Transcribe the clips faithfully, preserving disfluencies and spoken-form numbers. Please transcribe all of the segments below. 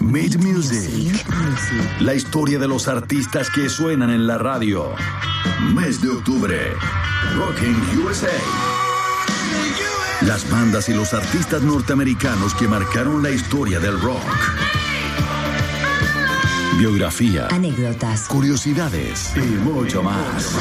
Meet Music. La historia de los artistas que suenan en la radio. Mes de octubre. Rocking U S A. Las bandas y los artistas norteamericanos que marcaron la historia del rock. Biografía, anécdotas, curiosidades y mucho más.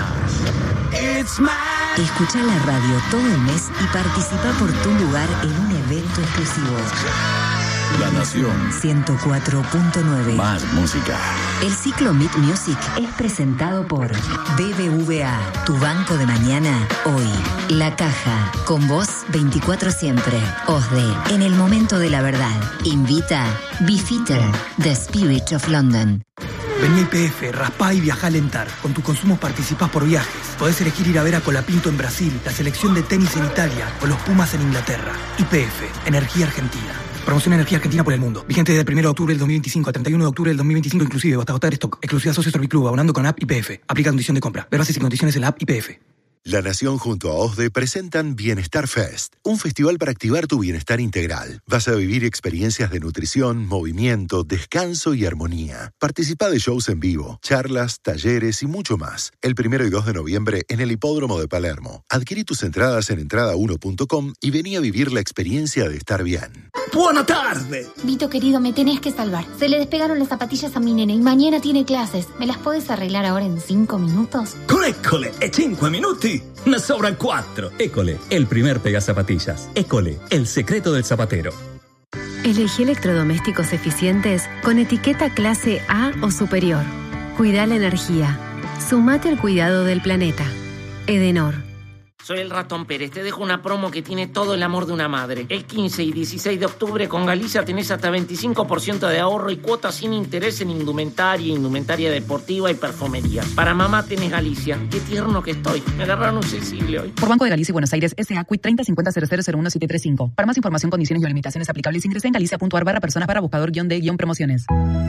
Escucha la radio todo el mes y participa por tu lugar en un evento exclusivo. La Nación ciento cuatro punto nueve. Más música. El ciclo Meet Music es presentado por B B V A, tu banco de mañana, hoy. La Caja, con vos veinticuatro siempre. OSDE, en el momento de la verdad. Invita Bifitter, The Spirit of London. Vení a I P F, raspá y viajá a alentar. Con tu consumo participás por viajes. Podés elegir ir a ver a Colapinto en Brasil, la selección de tenis en Italia o los Pumas en Inglaterra. I P F, Energía Argentina. Promoción Energía Argentina por el mundo. Vigente desde el primero de octubre del dos mil veinticinco al treinta y uno de octubre del dos mil veinticinco inclusive. Hasta agotar stock. Exclusividad Socio Serviclub, abonando con app I P F. Aplica condición de compra. Ver bases y condiciones en la app I P F. La Nación junto a OSDE presentan Bienestar Fest, un festival para activar tu bienestar integral. Vas a vivir experiencias de nutrición, movimiento, descanso y armonía. Participa de shows en vivo, charlas, talleres y mucho más. El primero y dos de noviembre en el Hipódromo de Palermo. Adquirí tus entradas en entrada uno punto com y vení a vivir la experiencia de estar bien. ¡Buena tarde! Vito, querido, me tenés que salvar. Se le despegaron las zapatillas a mi nene y mañana tiene clases. ¿Me las podés arreglar ahora en cinco minutos? ¡Eccole! ¿E cinque minuti? Me sobran cuatro. École, el primer pegazapatillas. École, el secreto del zapatero. Elegí electrodomésticos eficientes con etiqueta clase A o superior. Cuida la energía. Sumate al cuidado del planeta. Edenor. Soy el Ratón Pérez, te dejo una promo que tiene todo el amor de una madre. El quince y dieciséis de octubre con Galicia tenés hasta veinticinco por ciento de ahorro y cuotas sin interés en indumentaria, indumentaria deportiva y perfumería. Para mamá tenés Galicia. Qué tierno que estoy. Me agarraron un sensible hoy. Por Banco de Galicia y Buenos Aires, S A Q I treinta cincuenta cero cero cero uno siete tres cinco. Para más información, condiciones y limitaciones aplicables, ingresa en galicia.ar barra personas para buscador guión de guión promociones.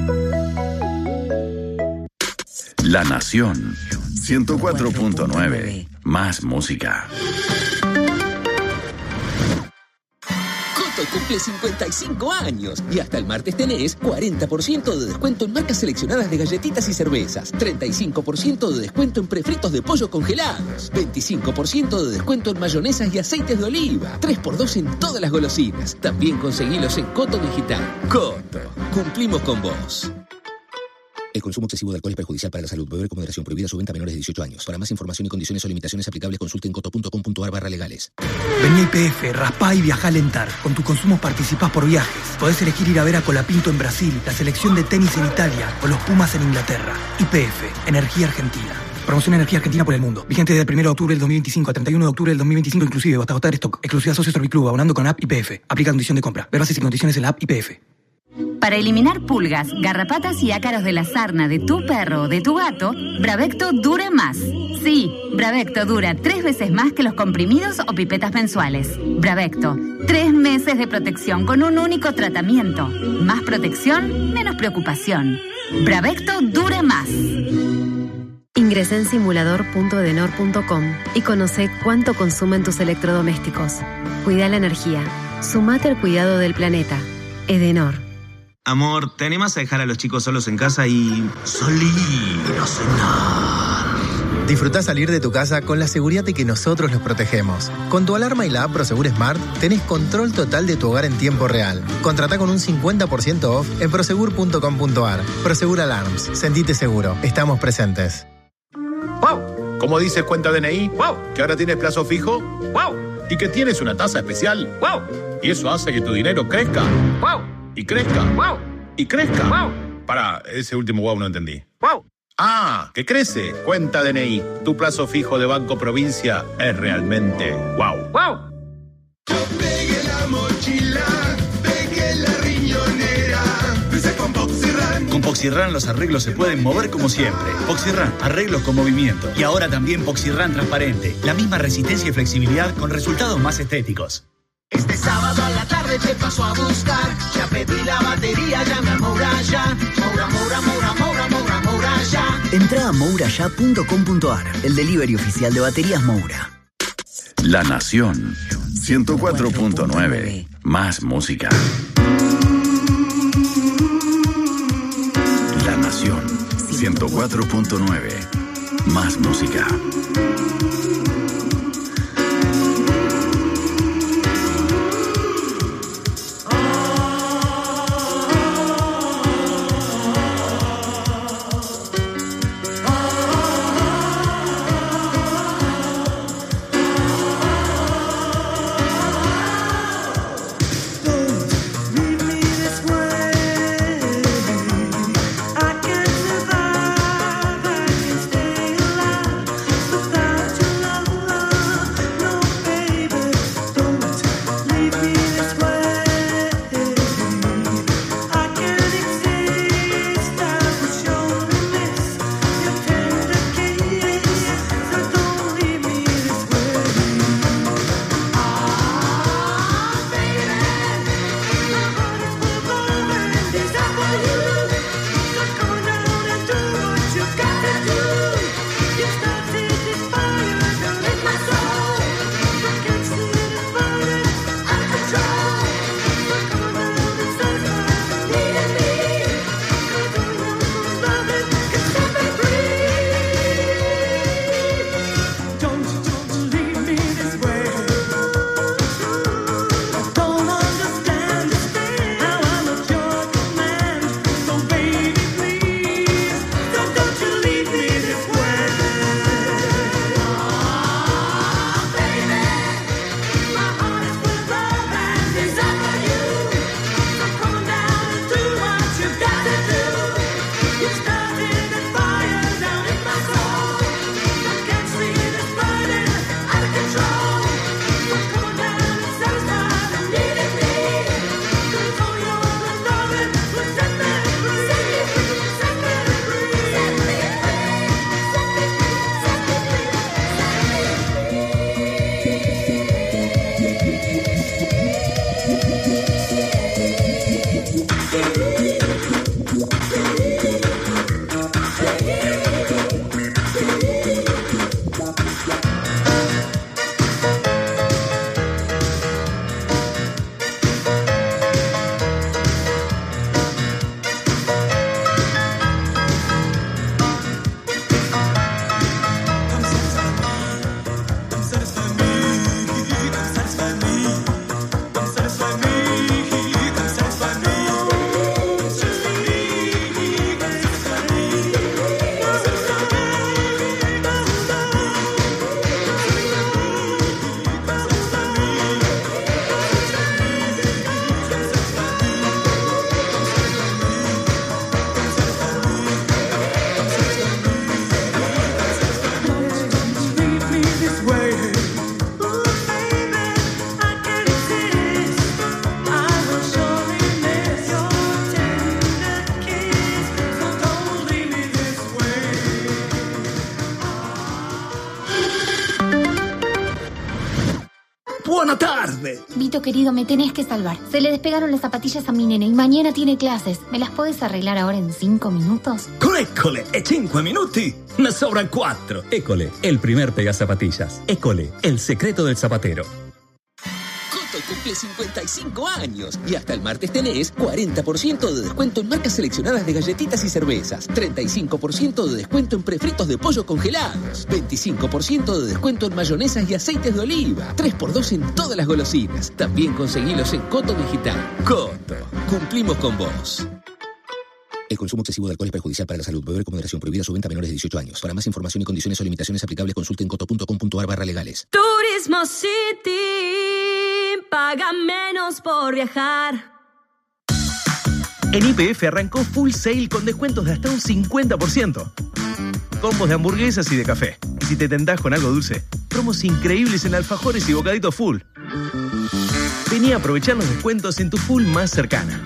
La Nación ciento cuatro punto nueve. Más música. Coto cumple cincuenta y cinco años y hasta el martes tenés cuarenta por ciento de descuento en marcas seleccionadas de galletitas y cervezas, treinta y cinco por ciento de descuento en prefritos de pollo congelados, veinticinco por ciento de descuento en mayonesas y aceites de oliva, tres por dos en todas las golosinas. También conseguilos en Coto Digital. Coto, cumplimos con vos. El consumo excesivo de alcohol es perjudicial para la salud. Beber con moderación. Prohibida su venta a menores de dieciocho años. Para más información y condiciones o limitaciones aplicables, consulte en coto punto com punto ar barra legales. Vení a I P F, raspá y viajá a alentar. Con tu consumo participás por viajes. Podés elegir ir a ver a Colapinto en Brasil, la selección de tenis en Italia o los Pumas en Inglaterra. I P F, Energía Argentina. Promoción Energía Argentina por el mundo. Vigente desde el primero de octubre del dos mil veinticinco al treinta y uno de octubre del dos mil veinticinco inclusive. Hasta agotar stock. Exclusividad Socio Serviclub, abonando con app I P F. Aplica condición de compra. Ver bases y condiciones en la app I P F. Para eliminar pulgas, garrapatas y ácaros de la sarna de tu perro o de tu gato, Bravecto dura más. Sí, Bravecto dura tres veces más que los comprimidos o pipetas mensuales. Bravecto, tres meses de protección con un único tratamiento. Más protección, menos preocupación. Bravecto dura más. Ingresa en simulador punto edenor punto com y conoce cuánto consumen tus electrodomésticos. Cuida la energía. Sumate al cuidado del planeta. Edenor. Amor, ¿te animas a dejar a los chicos solos en casa y salir a cenar? Disfrutá salir de tu casa con la seguridad de que nosotros los protegemos. Con tu alarma y la app Prosegur Smart tenés control total de tu hogar en tiempo real. Contratá con un cincuenta por ciento off en prosegur punto com punto ar. Prosegur Alarms. Sentite seguro. Estamos presentes. ¡Wow! ¿Cómo dices cuenta D N I? ¡Wow! ¿Que ahora tienes plazo fijo? ¡Wow! ¿Y que tienes una tasa especial? ¡Wow! Y eso hace que tu dinero crezca. ¡Wow! Y crezca. ¡Wow! Y crezca. ¡Wow! Pará, ese último wow no entendí. ¡Wow! Ah, que crece. Cuenta D N I. Tu plazo fijo de Banco Provincia es realmente wow. ¡Wow! Yo pegué la mochila, pegué la riñonera. Empecé con Poxirran. Con Poxirran los arreglos se pueden mover como siempre. Poxirran, arreglos con movimiento. Y ahora también Poxirran transparente. La misma resistencia y flexibilidad con resultados más estéticos. Este sábado a la tarde te paso a buscar. Ya pedí la batería, llame a Moura ya. Moura, Moura, Moura, Moura, Moura, Moura ya. Entra a moura ya punto com punto ar, el delivery oficial de baterías Moura. La Nación ciento cuatro punto nueve. Más música. ciento cuatro punto nueve. Más música. Buona tarde. Vito, querido, me tenés que salvar. Se le despegaron las zapatillas a mi nene y mañana tiene clases. ¿Me las podés arreglar ahora en cinco minutos? Eccole, e cinque minuti? Ne sobran quattro. École, el primer pegazapatillas. École, el secreto del zapatero. Coto cumple cincuenta y cinco años y hasta el martes tenés cuarenta por ciento de descuento en marcas seleccionadas de galletitas y cervezas, treinta y cinco por ciento de descuento en prefritos de pollo congelados, veinticinco por ciento de descuento en mayonesas y aceites de oliva, tres por dos en todas las golosinas. También conseguilos en Coto Digital. Coto, cumplimos con vos. El consumo excesivo de alcohol es perjudicial para la salud. Beber con moderación. Prohibida su venta a menores de dieciocho años. Para más información y condiciones o limitaciones aplicables, consulte en coto punto com punto ar barra legales. Turismo City. Paga menos por viajar. En Y P F arrancó Full Sale con descuentos de hasta un cincuenta por ciento. Combos de hamburguesas y de café. Y si te tentás con algo dulce, promos increíbles en alfajores y bocaditos Full. Vení a aprovechar los descuentos en tu Full más cercana.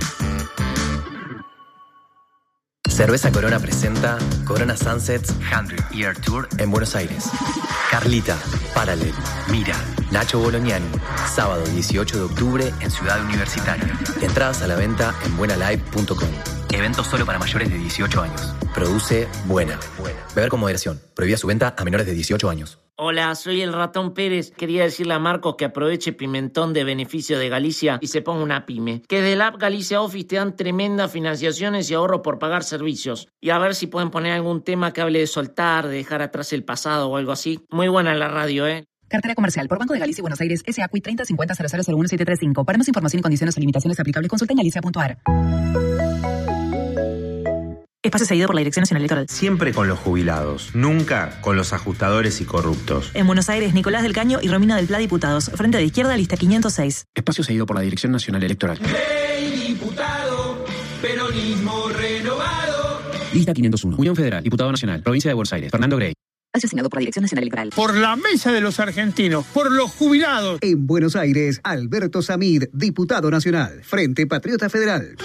Cerveza Corona presenta Corona Sunsets cien Year Tour en Buenos Aires. Carlita, Paralel, Mira, Nacho Bolognani. Sábado dieciocho de octubre en Ciudad Universitaria. Entradas a la venta en buena live punto com. Evento solo para mayores de dieciocho años. Produce Buena. Beber con moderación. Prohibida su venta a menores de dieciocho años. Hola, soy el Ratón Pérez. Quería decirle a Marcos que aproveche Pimentón de beneficio de Galicia y se ponga una pyme. Que de la app Galicia Office te dan tremendas financiaciones y ahorro por pagar servicios. Y a ver si pueden poner algún tema que hable de soltar, de dejar atrás el pasado o algo así. Muy buena la radio, ¿eh? Cartera comercial por Banco de Galicia y Buenos Aires, S A C U I treinta cincuenta cero cero cero uno siete tres cinco. Para más información y condiciones o limitaciones aplicables, consulta en galicia punto a r. Espacio cedido por la Dirección Nacional Electoral. Siempre con los jubilados, nunca con los ajustadores y corruptos. En Buenos Aires, Nicolás del Caño y Romina del Pla, diputados. Frente de Izquierda, lista quinientos seis. Espacio cedido por la Dirección Nacional Electoral. Hey, diputado, peronismo renovado. Lista quinientos uno. Unión Federal, Diputado Nacional, Provincia de Buenos Aires. Fernando Grey. Asignado por la Dirección Nacional Electoral. Por la mesa de los argentinos, por los jubilados. En Buenos Aires, Alberto Samid, Diputado Nacional, Frente Patriota Federal.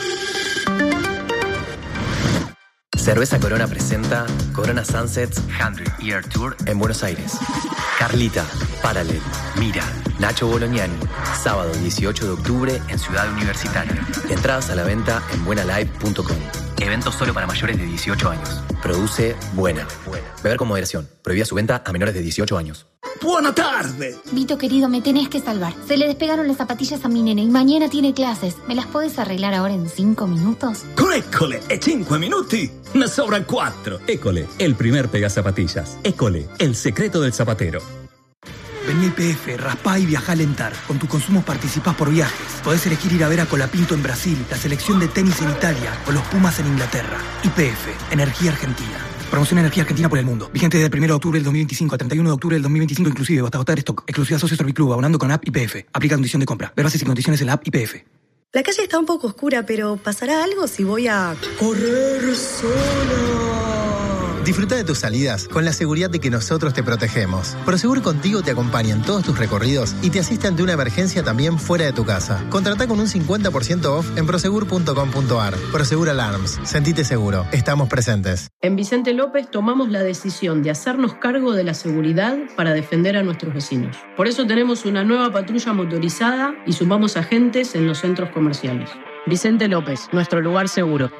Cerveza Corona presenta Corona Sunsets cien Year Tour en Buenos Aires. Carlita, Paralel, Mira, Nacho Bolognani. Sábado dieciocho de octubre en Ciudad Universitaria. Entradas a la venta en buenalive punto com. Evento solo para mayores de dieciocho años. Produce Buena. Beber con moderación. Prohibida su venta a menores de dieciocho años. Buena tarde. Vito, querido, me tenés que salvar. Se le despegaron las zapatillas a mi nene y mañana tiene clases. ¿Me las podés arreglar ahora en cinco minutos? Eccole, e cinque minuti? Ne sobran quattro. École, el primer pegazapatillas. École, el secreto del zapatero. Vení a I P F, raspá y viajá a alentar. Con tus consumos participás por viajes. Podés elegir ir a ver a Colapinto en Brasil, la selección de tenis en Italia o los Pumas en Inglaterra. I P F, Energía Argentina. Promoción Energía Argentina por el mundo. Vigente desde el primero de octubre del dos mil veinticinco a treinta y uno de octubre del dos mil veinticinco inclusive, hasta agotar stock. Exclusividad Socio Serviclub, abonando con app I P F. Aplica condición de compra. Ver bases y condiciones en la app I P F. La calle está un poco oscura, pero ¿pasará algo si voy a correr sola? Disfruta de tus salidas con la seguridad de que nosotros te protegemos. Prosegur Contigo te acompaña en todos tus recorridos y te asiste ante una emergencia también fuera de tu casa. Contratá con un cincuenta por ciento off en prosegur punto com punto a r. Prosegur Alarms. Sentite seguro. Estamos presentes. En Vicente López tomamos la decisión de hacernos cargo de la seguridad para defender a nuestros vecinos. Por eso tenemos una nueva patrulla motorizada y sumamos agentes en los centros comerciales. Vicente López, nuestro lugar seguro.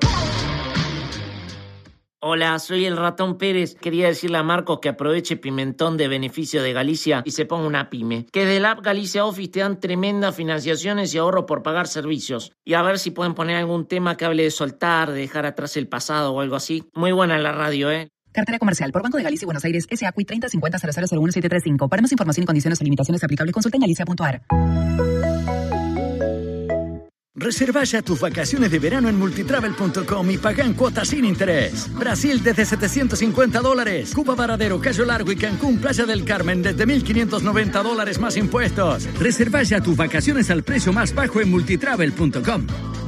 Hola, soy el Ratón Pérez. Quería decirle a Marcos que aproveche Pimentón de beneficio de Galicia y se ponga una pyme. Que de la app Galicia Office te dan tremendas financiaciones y ahorro por pagar servicios. Y a ver si pueden poner algún tema que hable de soltar, de dejar atrás el pasado o algo así. Muy buena la radio, ¿eh? Cartera comercial por Banco de Galicia y Buenos Aires, S A C U I treinta cincuenta cero cero cero uno siete tres cinco. Para más información y condiciones o limitaciones aplicables, consulta en galicia punto a r. Reserva ya tus vacaciones de verano en multitravel punto com y paga en cuotas sin interés. Brasil desde setecientos cincuenta dólares. Cuba Varadero, Cayo Largo y Cancún, Playa del Carmen desde mil quinientos noventa dólares más impuestos. Reserva ya tus vacaciones al precio más bajo en multitravel punto com.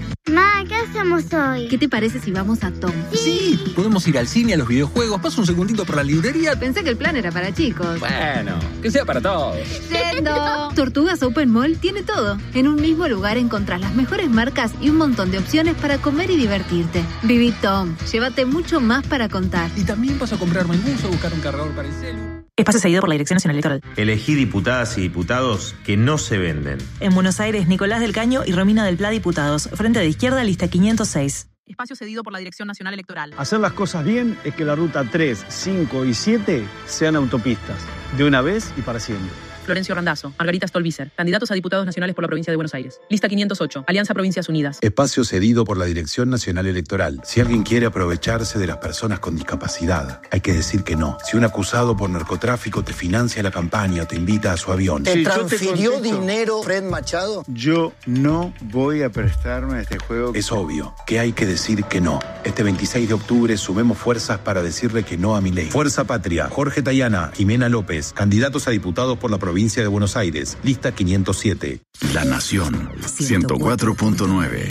Ma, ¿qué hacemos hoy? ¿Qué te parece si vamos a Tom? Sí. Podemos ir al cine, a los videojuegos. Paso un segundito por la librería. Pensé que el plan era para chicos. Bueno, que sea para todos. ¡Yendo! Tortugas Open Mall tiene todo. En un mismo lugar encontrás las mejores marcas y un montón de opciones para comer y divertirte. Viví Tom. Llévate mucho más para contar. Y también vas a comprarme el bus o buscar un cargador para el celu. Espacio cedido por la Dirección Nacional Electoral. Elegí diputadas y diputados que no se venden. En Buenos Aires, Nicolás del Caño y Romina del Pla, diputados. Frente de Izquierda, lista quinientos seis. Espacio cedido por la Dirección Nacional Electoral. Hacer las cosas bien es que la ruta tres, cinco y siete sean autopistas. De una vez y para siempre. Florencio Randazzo, Margarita Stolbizer, candidatos a diputados nacionales por la provincia de Buenos Aires. Lista quinientos ocho, Alianza Provincias Unidas. Espacio cedido por la Dirección Nacional Electoral. Si alguien quiere aprovecharse de las personas con discapacidad, hay que decir que no. Si un acusado por narcotráfico te financia la campaña o te invita a su avión. ¿Te transfirió dinero Fred Machado? Yo no voy a prestarme a este juego. Es obvio que hay que decir que no. Este veintiséis de octubre sumemos fuerzas para decirle que no a Milei. Fuerza Patria, Jorge Tayana, Jimena López, candidatos a diputados por la provincia de Buenos Aires, lista quinientos siete. La Nación, ciento cuatro punto nueve.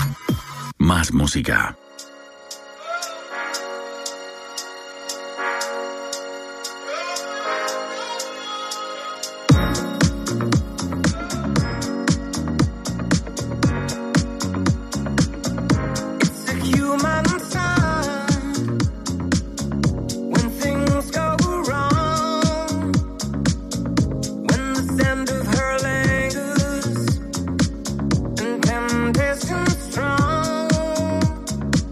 Más música. Strong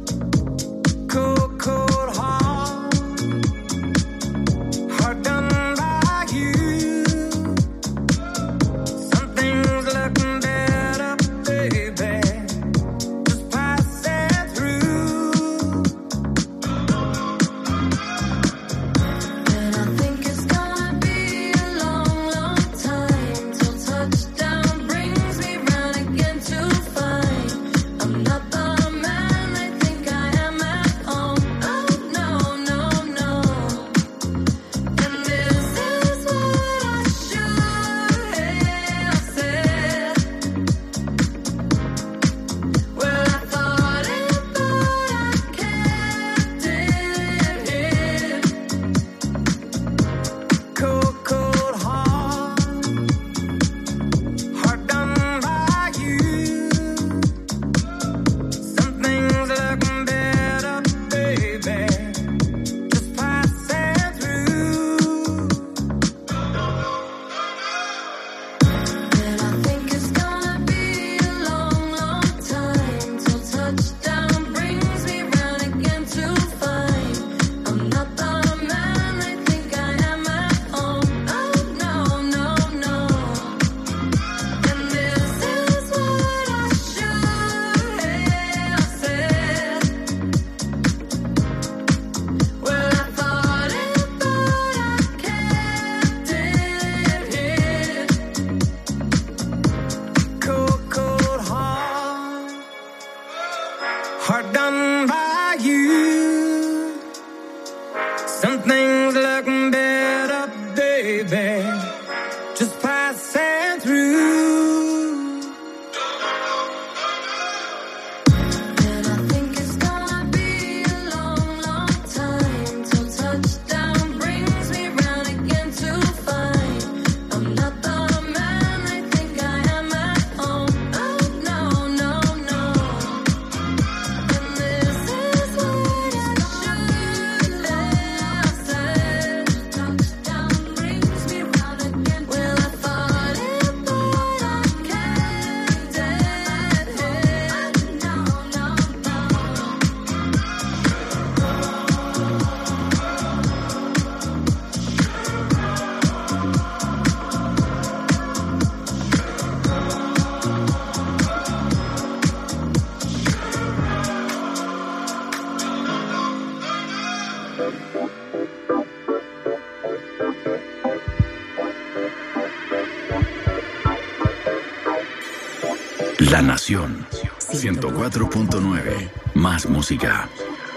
La Nación ciento cuatro punto nueve. Más música.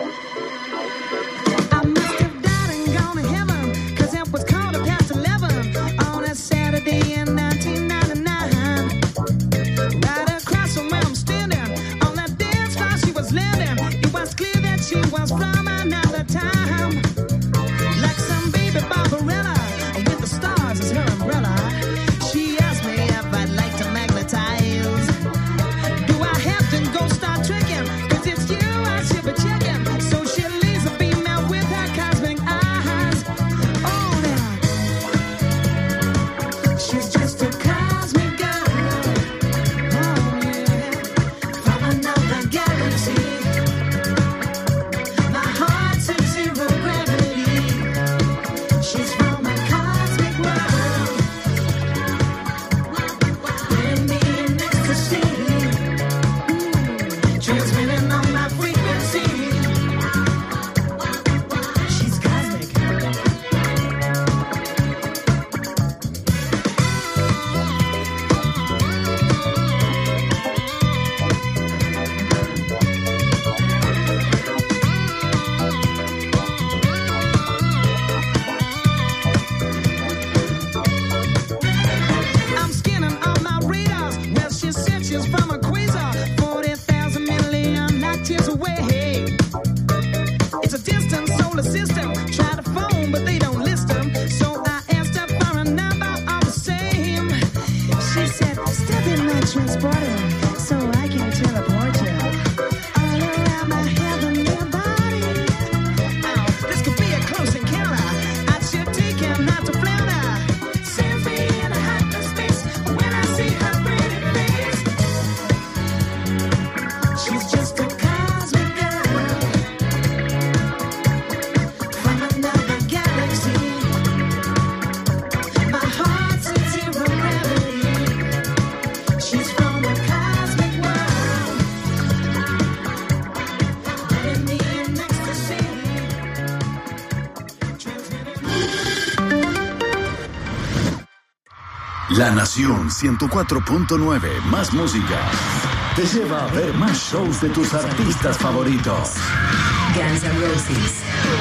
La Nación ciento cuatro punto nueve, más música, te lleva a ver más shows de tus artistas favoritos. Guns N' Roses.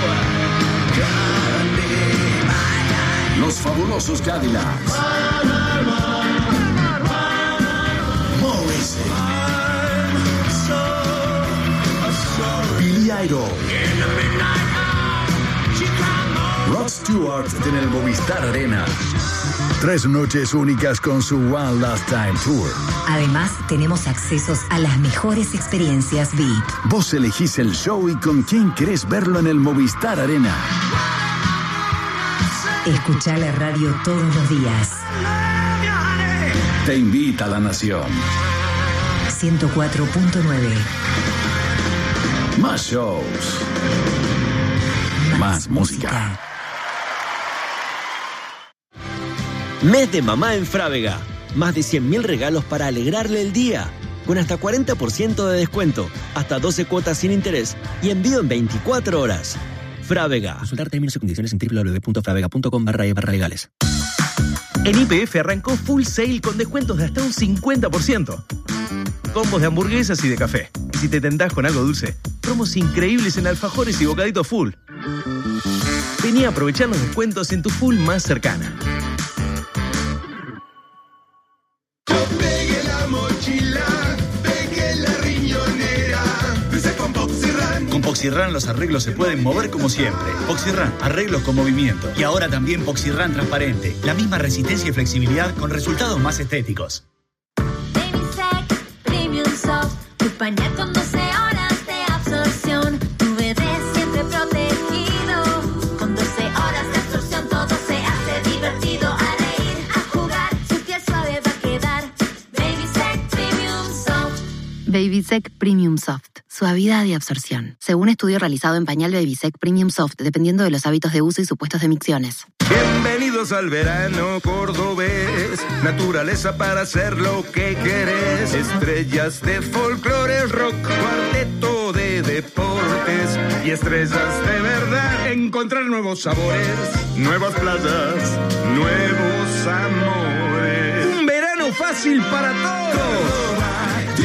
Los fabulosos Cadillacs. Morrissey. Billy Idol. Rod Stewart en el Movistar Arena. Tres noches únicas con su One Last Time Tour. Además, tenemos accesos a las mejores experiencias V I P. Vos elegís el show y con quién querés verlo en el Movistar Arena. Escuchá la radio todos los días. Te invita a La Nación. ciento cuatro punto nueve. Más shows. Más, Más música. música. Mes de mamá en Frávega. Más de cien mil regalos para alegrarle el día. Con hasta cuarenta por ciento de descuento, hasta doce cuotas sin interés y envío en veinticuatro horas. Frávega. Consultar términos y condiciones en doble u doble u doble u punto fravega punto com barra e barra legales. En Y P F arrancó Full Sale con descuentos de hasta un cincuenta por ciento. Combos de hamburguesas y de café. Si te tentás con algo dulce, promos increíbles en alfajores y bocaditos Full. Vení a aprovechar los descuentos en tu Full más cercana. Con Poxirran los arreglos se pueden mover como siempre. Poxirran, arreglos con movimiento. Y ahora también Poxirran transparente. La misma resistencia y flexibilidad con resultados más estéticos. Baby Premium Soft, tu pañal con doce horas de absorción. Tu bebé siempre protegido. Con doce horas de absorción todo se hace divertido. A reír, a jugar, su piel suave va a quedar. Baby Sec Premium Soft. Baby Sec Premium Soft. Suavidad y absorción. Según estudio realizado en pañal Baby Sec Premium Soft, dependiendo de los hábitos de uso y supuestos de micciones. Bienvenidos al verano cordobés. Naturaleza para hacer lo que querés. Estrellas de folclore, rock, cuarteto de deportes y estrellas de verdad. Encontrar nuevos sabores, nuevas playas, nuevos amores. Un verano fácil para todos.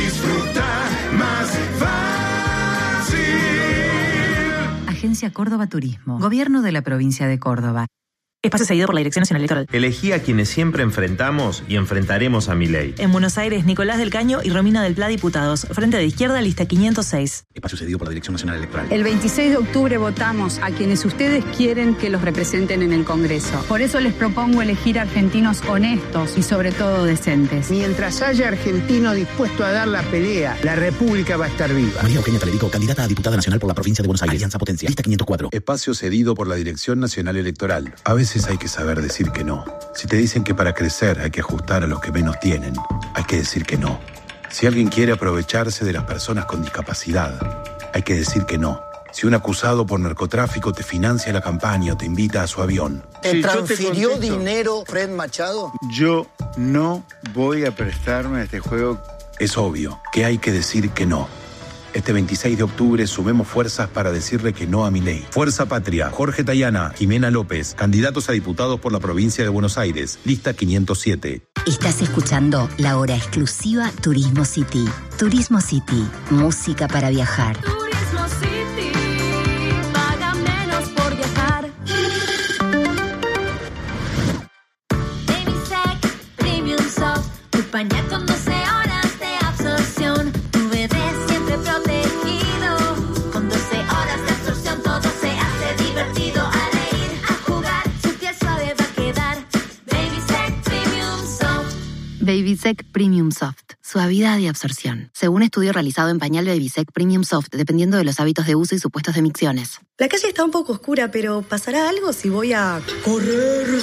Agencia Córdoba Turismo. Gobierno de la provincia de Córdoba. Espacio cedido por la Dirección Nacional Electoral. Elegí a quienes siempre enfrentamos y enfrentaremos a Milei. En Buenos Aires, Nicolás del Caño y Romina del Pla, diputados. Frente de Izquierda, lista quinientos seis. Espacio cedido por la Dirección Nacional Electoral. El veintiséis de octubre votamos a quienes ustedes quieren que los representen en el Congreso. Por eso les propongo elegir argentinos honestos y sobre todo decentes. Mientras haya argentino dispuesto a dar la pelea, la República va a estar viva. María Eugenia Talerico, candidata a diputada nacional por la provincia de Buenos Aires. Alianza Potencia. Lista quinientos cuatro. Espacio cedido por la Dirección Nacional Electoral. A veces hay que saber decir que no. Si te dicen que para crecer hay que ajustar a los que menos tienen, hay que decir que no. Si alguien quiere aprovecharse de las personas con discapacidad, hay que decir que no. Si un acusado por narcotráfico te financia la campaña o te invita a su avión. ¿Te Sí, yo te transfirió contesto. dinero Fred Machado? Yo no voy a prestarme a este juego. Es obvio que hay que decir que no. Este veintiséis de octubre sumemos fuerzas para decirle que no a Milei. Fuerza Patria, Jorge Tayana, Jimena López, candidatos a diputados por la provincia de Buenos Aires, lista quinientos siete. Estás escuchando la hora exclusiva Turismo City. Turismo City, música para viajar. Turismo City, paga menos por viajar. Baby Sec Premium Soft, tu pañal con doce horas de absorción. Tu bebé siempre protegido, con doce horas de absorción todo se hace divertido. A reír, a jugar, su piel suave va a quedar. Baby Sec Premium Soft. Babysec Premium Soft. Suavidad y absorción. Según estudio realizado en pañal Babysec Premium Soft, dependiendo de los hábitos de uso y supuestos de micciones. La calle está un poco oscura, pero ¿pasará algo si voy a correr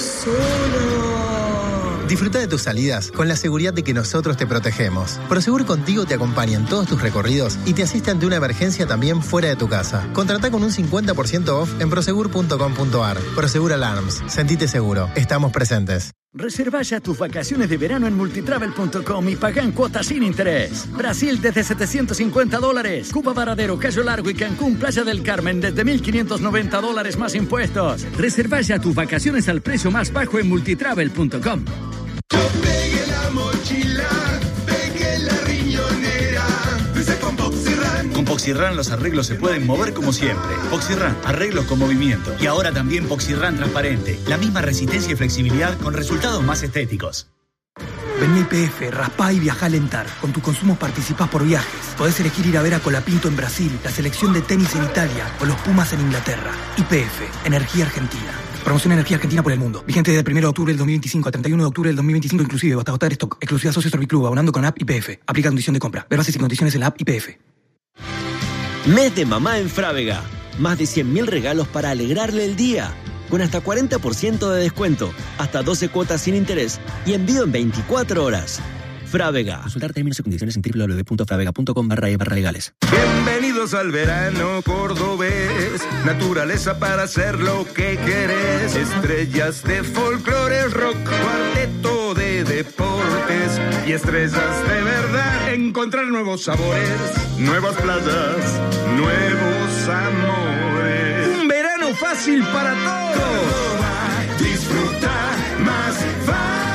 sola? Disfruta de tus salidas con la seguridad de que nosotros te protegemos. Prosegur Contigo te acompaña en todos tus recorridos y te asiste ante una emergencia también fuera de tu casa. Contratá con un cincuenta por ciento off en prosegur punto com punto ar. Prosegur Alarms. Sentite seguro. Estamos presentes. Reserva ya tus vacaciones de verano en multitravel punto com y paga en cuotas sin interés. Brasil desde setecientos cincuenta dólares. Cuba, Varadero, Cayo Largo y Cancún, Playa del Carmen desde mil quinientos noventa dólares más impuestos. Reserva ya tus vacaciones al precio más bajo en multitravel punto com. Yo pegué la mochila, pegué la riñonera, hice con Poxirran. Con Poxirran los arreglos se pueden mover como siempre. Poxirran, arreglos con movimiento. Y ahora también Poxirran transparente. La misma resistencia y flexibilidad con resultados más estéticos. Vení a I P F, raspá y viajá a Lentar. Con tus consumos participás por viajes. Podés elegir ir a ver a Colapinto en Brasil, la selección de tenis en Italia o los Pumas en Inglaterra. I P F, Energía Argentina. Promoción Energía Argentina por el mundo. Vigente desde el primero de octubre del dos mil veinticinco al treinta y uno de octubre del dos mil veinticinco inclusive, hasta agotar stock. Exclusividad Socio Serviclub, abonando con app I P F. Aplica condición de compra. Ver bases y condiciones en la app I P F. Mes de mamá en Frávega. Más de cien mil regalos para alegrarle el día. Con hasta cuarenta por ciento de descuento, hasta doce cuotas sin interés y envío en veinticuatro horas. Frávega. Consultar términos y condiciones en doble u doble u doble u punto fravega punto com barra e barra legales. Bienvenidos al verano cordobés, naturaleza para hacer lo que querés, estrellas de folclore, rock, cuarteto de deportes y estrellas de verdad. Encontrar nuevos sabores, nuevas playas, nuevos amores. Un verano fácil para todos. Córdoba, disfruta más fácil.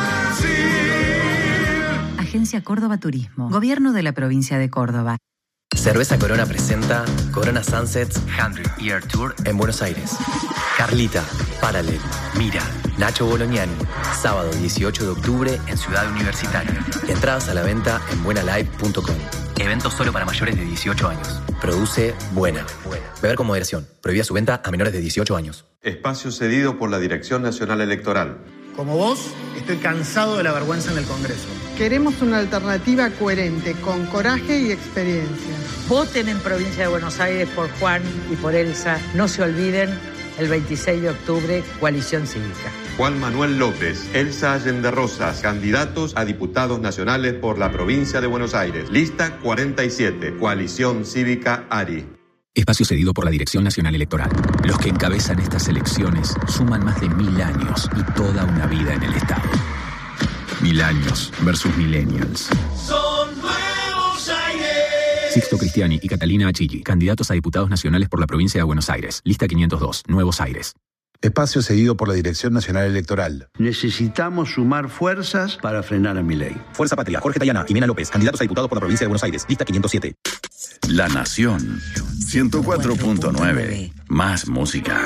Agencia Córdoba Turismo. Gobierno de la provincia de Córdoba. Cerveza Corona presenta Corona Sunsets cien Year Tour en Buenos Aires. Carlita, Paralel, Mira, Nacho Bolognani. Sábado dieciocho de octubre en Ciudad Universitaria. Entradas a la venta en buena live punto com. Evento solo para mayores de dieciocho años. Produce Buena. Beber con moderación. Prohibida su venta a menores de dieciocho años. Espacio cedido por la Dirección Nacional Electoral. Como vos, estoy cansado de la vergüenza en el Congreso. Queremos una alternativa coherente, con coraje y experiencia. Voten en Provincia de Buenos Aires por Juan y por Elsa. No se olviden, el veintiséis de octubre, Coalición Cívica. Juan Manuel López, Elsa Allende Rosas, candidatos a diputados nacionales por la Provincia de Buenos Aires. Lista cuarenta y siete, Coalición Cívica ARI. Espacio cedido por la Dirección Nacional Electoral. Los que encabezan estas elecciones suman más de mil años y toda una vida en el Estado. Mil años versus millennials. Son nuevos aires. Sixto Cristiani y Catalina Achilli, candidatos a diputados nacionales por la provincia de Buenos Aires. Lista quinientos dos, Nuevos Aires. Espacio cedido por la Dirección Nacional Electoral. Necesitamos sumar fuerzas para frenar a Milei. Fuerza Patria, Jorge Tayana, Jimena López, candidatos a diputados por la provincia de Buenos Aires, lista quinientos siete. La Nación. ciento cuatro punto nueve. Más música.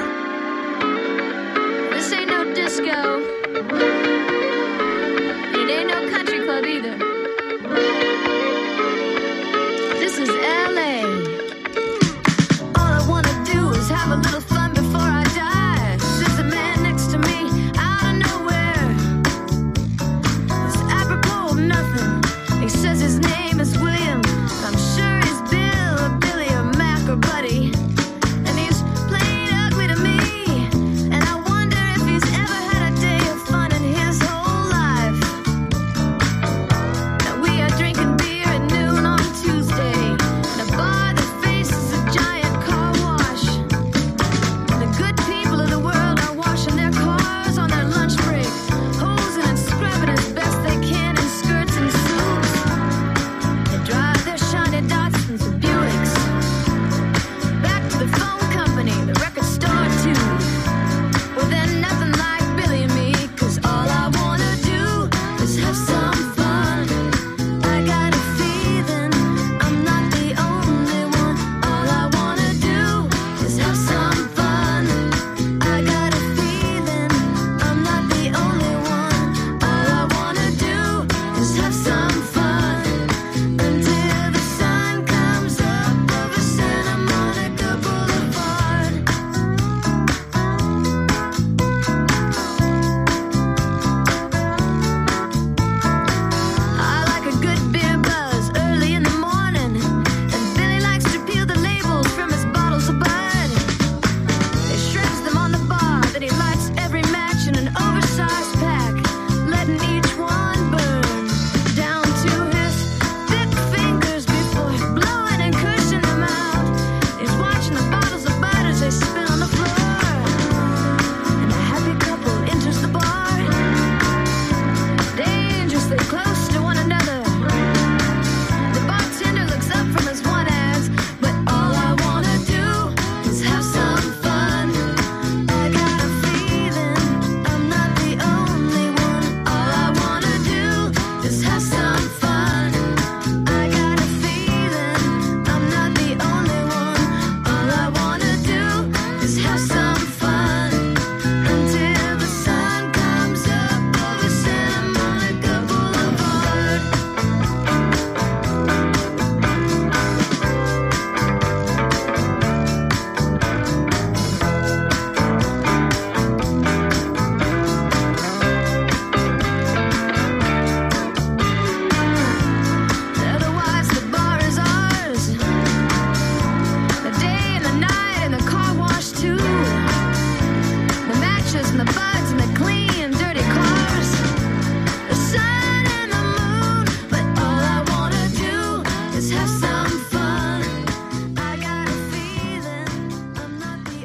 This ain't no disco. It ain't no country club either. This is L A. All I wanna do is have a little fun before I die. There's a man next to me out of nowhere. It's apropos of nothing. He says his name is William. I'm sure he's Bill or Billy or Mac or Buddy. And he's plain ugly to me. And I wonder if he's ever had a day of fun in his whole life. Now we are drinking beer at noon on Tuesday. In a bar that faces a giant car wash. And the good people of the world are washing their cars on their lunch break. Hosing and scrubbing as best they can in skirts and suits. They drive their shiny Datsuns and Buicks. Back to the phone company, the record store too. Well, they're nothing like Billy and me, 'cause all I wanna do is have some fun. I got a feeling I'm not the only one. All I wanna do is have some fun. I got a feeling I'm not the only one. All I wanna do is have some fun until the sun comes up over Santa Monica Boulevard. I like a good beer buzz early in the morning, and Billy likes to peel the labels from his bottles of Bud. He shreds them on the bar, then he lights every match in an oversized pack, letting each one burn down to his thick fingers before blowing and cushing them out. He's watching the bottles of Bud as they spin on the floor, and a happy couple enters the bar, dangerously close to one another. The bartender looks up from his one ads, but all I wanna do is have some fun. I got a feeling I'm not the only one. All I wanna do is have some fun. I got a feeling I'm not the only one. All I wanna do is have some fun until the sun comes up over Santa Monica Boulevard. Otherwise, the bar is ours. The day and the night and the car wash too. The matches and the buds and the clean, dirty cars. The sun and the moon, but all I wanna do is have some fun. I got a feeling I'm not the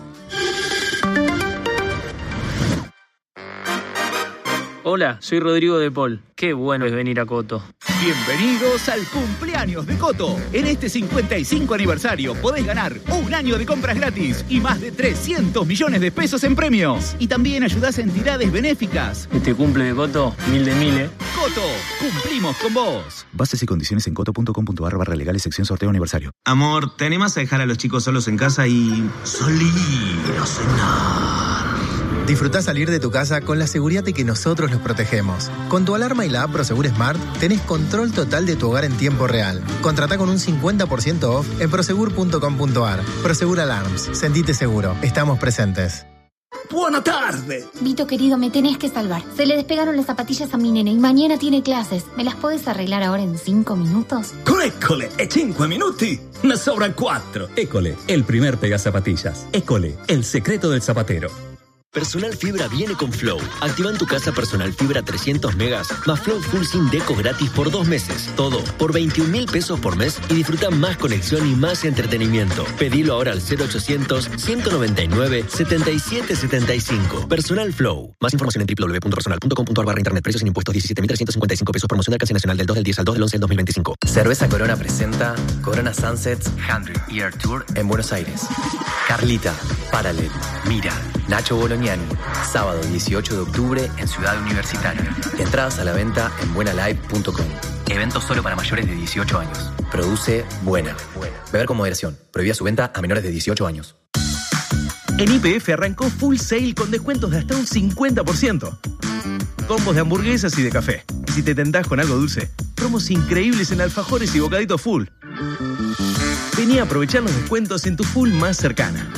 Hola, soy Rodrigo de Paul. Qué bueno es venir a Coto. Bienvenidos al cumpleaños de Coto. En este cincuenta y cinco aniversario podés ganar un año de compras gratis y más de trescientos millones de pesos en premios. Y también ayudás a entidades benéficas. Este cumple de Coto, mil de mil, ¿eh? Coto, cumplimos con vos. Bases y condiciones en coto punto com punto a r barra legales sección sorteo aniversario. Amor, ¿te animas a dejar a los chicos solos en casa y salir a cenar? Disfrutá salir de tu casa con la seguridad de que nosotros los protegemos. Con tu alarma y la app Prosegur Smart tenés control total de tu hogar en tiempo real. Contratá con un cincuenta por ciento off en prosegur punto com punto a r. Prosegur Alarms. Sentite seguro. Estamos presentes. Buena tarde. Vito, querido, me tenés que salvar. Se le despegaron las zapatillas a mi nene y mañana tiene clases. ¿Me las podés arreglar ahora en cinco minutos? Eccole, e cinque minuti? Ne sobran quattro. École, el primer pegazapatillas. École, el secreto del zapatero. Personal Fibra viene con Flow. Activa en tu casa Personal Fibra trescientos megas más Flow Full SIM Deco gratis por dos meses. Todo por veintiún mil pesos por mes y disfruta más conexión y más entretenimiento. Pedilo ahora al cero ochocientos, ciento noventa y nueve, setenta y siete setenta y cinco. Personal Flow. Más información en doble u doble u doble u punto personal punto com punto a r barra internet. Precios sin impuestos diecisiete mil trescientos cincuenta y cinco pesos. Promoción de alcance nacional del dos del diez al dos del once del dos mil veinticinco. Cerveza Corona presenta Corona Sunsets cien Year Tour en Buenos Aires. Carlita, Paralel, Mira, Nacho Bolognani. Sábado dieciocho de octubre en Ciudad Universitaria. Entradas a la venta en buenalive punto com. Evento solo para mayores de dieciocho años. Produce Buena. Beber con moderación. Prohibida su venta a menores de dieciocho años. En Y P F arrancó Full Sale con descuentos de hasta un cincuenta por ciento. Combos de hamburguesas y de café. Si te tentás con algo dulce, promos increíbles en alfajores y bocaditos Full. Vení a aprovechar los descuentos en tu Full más cercana.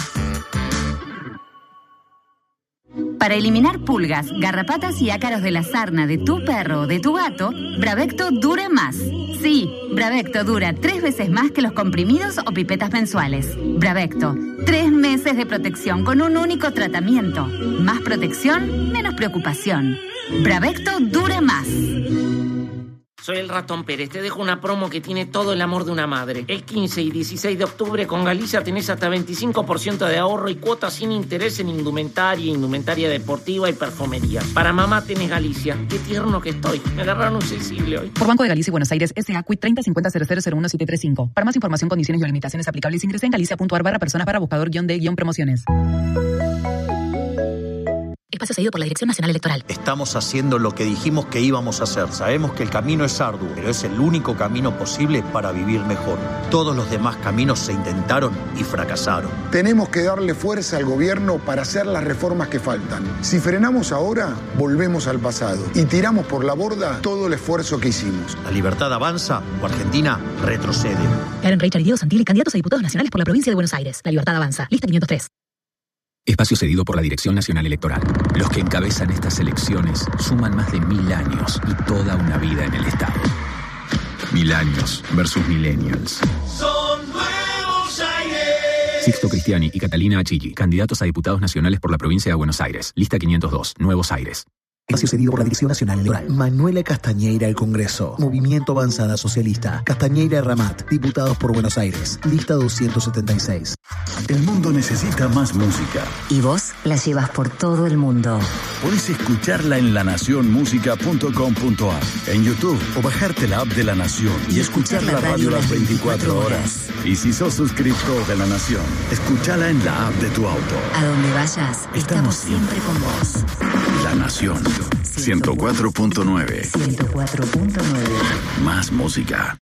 Para eliminar pulgas, garrapatas y ácaros de la sarna de tu perro o de tu gato, Bravecto dura más. Sí, Bravecto dura tres veces más que los comprimidos o pipetas mensuales. Bravecto, tres meses de protección con un único tratamiento. Más protección, menos preocupación. Bravecto dura más. Soy el Ratón Pérez, te dejo una promo que tiene todo el amor de una madre. El quince y dieciséis de octubre con Galicia tenés hasta veinticinco por ciento de ahorro y cuotas sin interés en indumentaria, indumentaria deportiva y perfumería. Para mamá tenés Galicia. Qué tierno que estoy. Me agarraron un sensible hoy. Por Banco de Galicia y Buenos Aires, S A Quit treinta cincuenta cero cero cero uno siete tres cinco. Para más información, condiciones y limitaciones aplicables, ingresa en galicia.ar barra personas para buscador guión de guión promociones. Espacio cedido por la Dirección Nacional Electoral. Estamos haciendo lo que dijimos que íbamos a hacer. Sabemos que el camino es arduo, pero es el único camino posible para vivir mejor. Todos los demás caminos se intentaron y fracasaron. Tenemos que darle fuerza al gobierno para hacer las reformas que faltan. Si frenamos ahora, volvemos al pasado y tiramos por la borda todo el esfuerzo que hicimos. La libertad avanza o Argentina retrocede. Karen Reichard y Diego Santilli, candidatos a diputados nacionales por la provincia de Buenos Aires. La libertad avanza. Lista quinientos tres. Espacio cedido por la Dirección Nacional Electoral. Los que encabezan estas elecciones suman más de mil años y toda una vida en el Estado. Mil años versus millennials. Son Nuevos Aires. Sixto Cristiani y Catalina Achilli, candidatos a diputados nacionales por la provincia de Buenos Aires. Lista quinientos dos, Nuevos Aires. Espacio cedido por la Dirección Nacional Electoral. Manuela Castañeira al Congreso. Movimiento Avanzada Socialista. Castañeira Ramat. Diputados por Buenos Aires. Lista doscientos setenta y seis. El mundo necesita más música. Y vos la llevas por todo el mundo. Podés escucharla en la nación música punto com punto a r, en YouTube o bajarte la app de La Nación y, y escuchar la radio las veinticuatro horas. Y si sos suscriptor de La Nación, escúchala en la app de tu auto. A donde vayas, estamos, estamos siempre con vos. La Nación ciento cuatro punto nueve. ciento cuatro punto nueve. Más música.